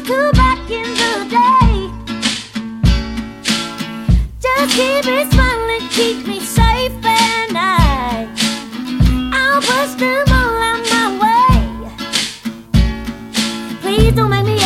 to back in the day. Just keep me smiling, keep me safe at night. I'll push them all out my way. Please don't make me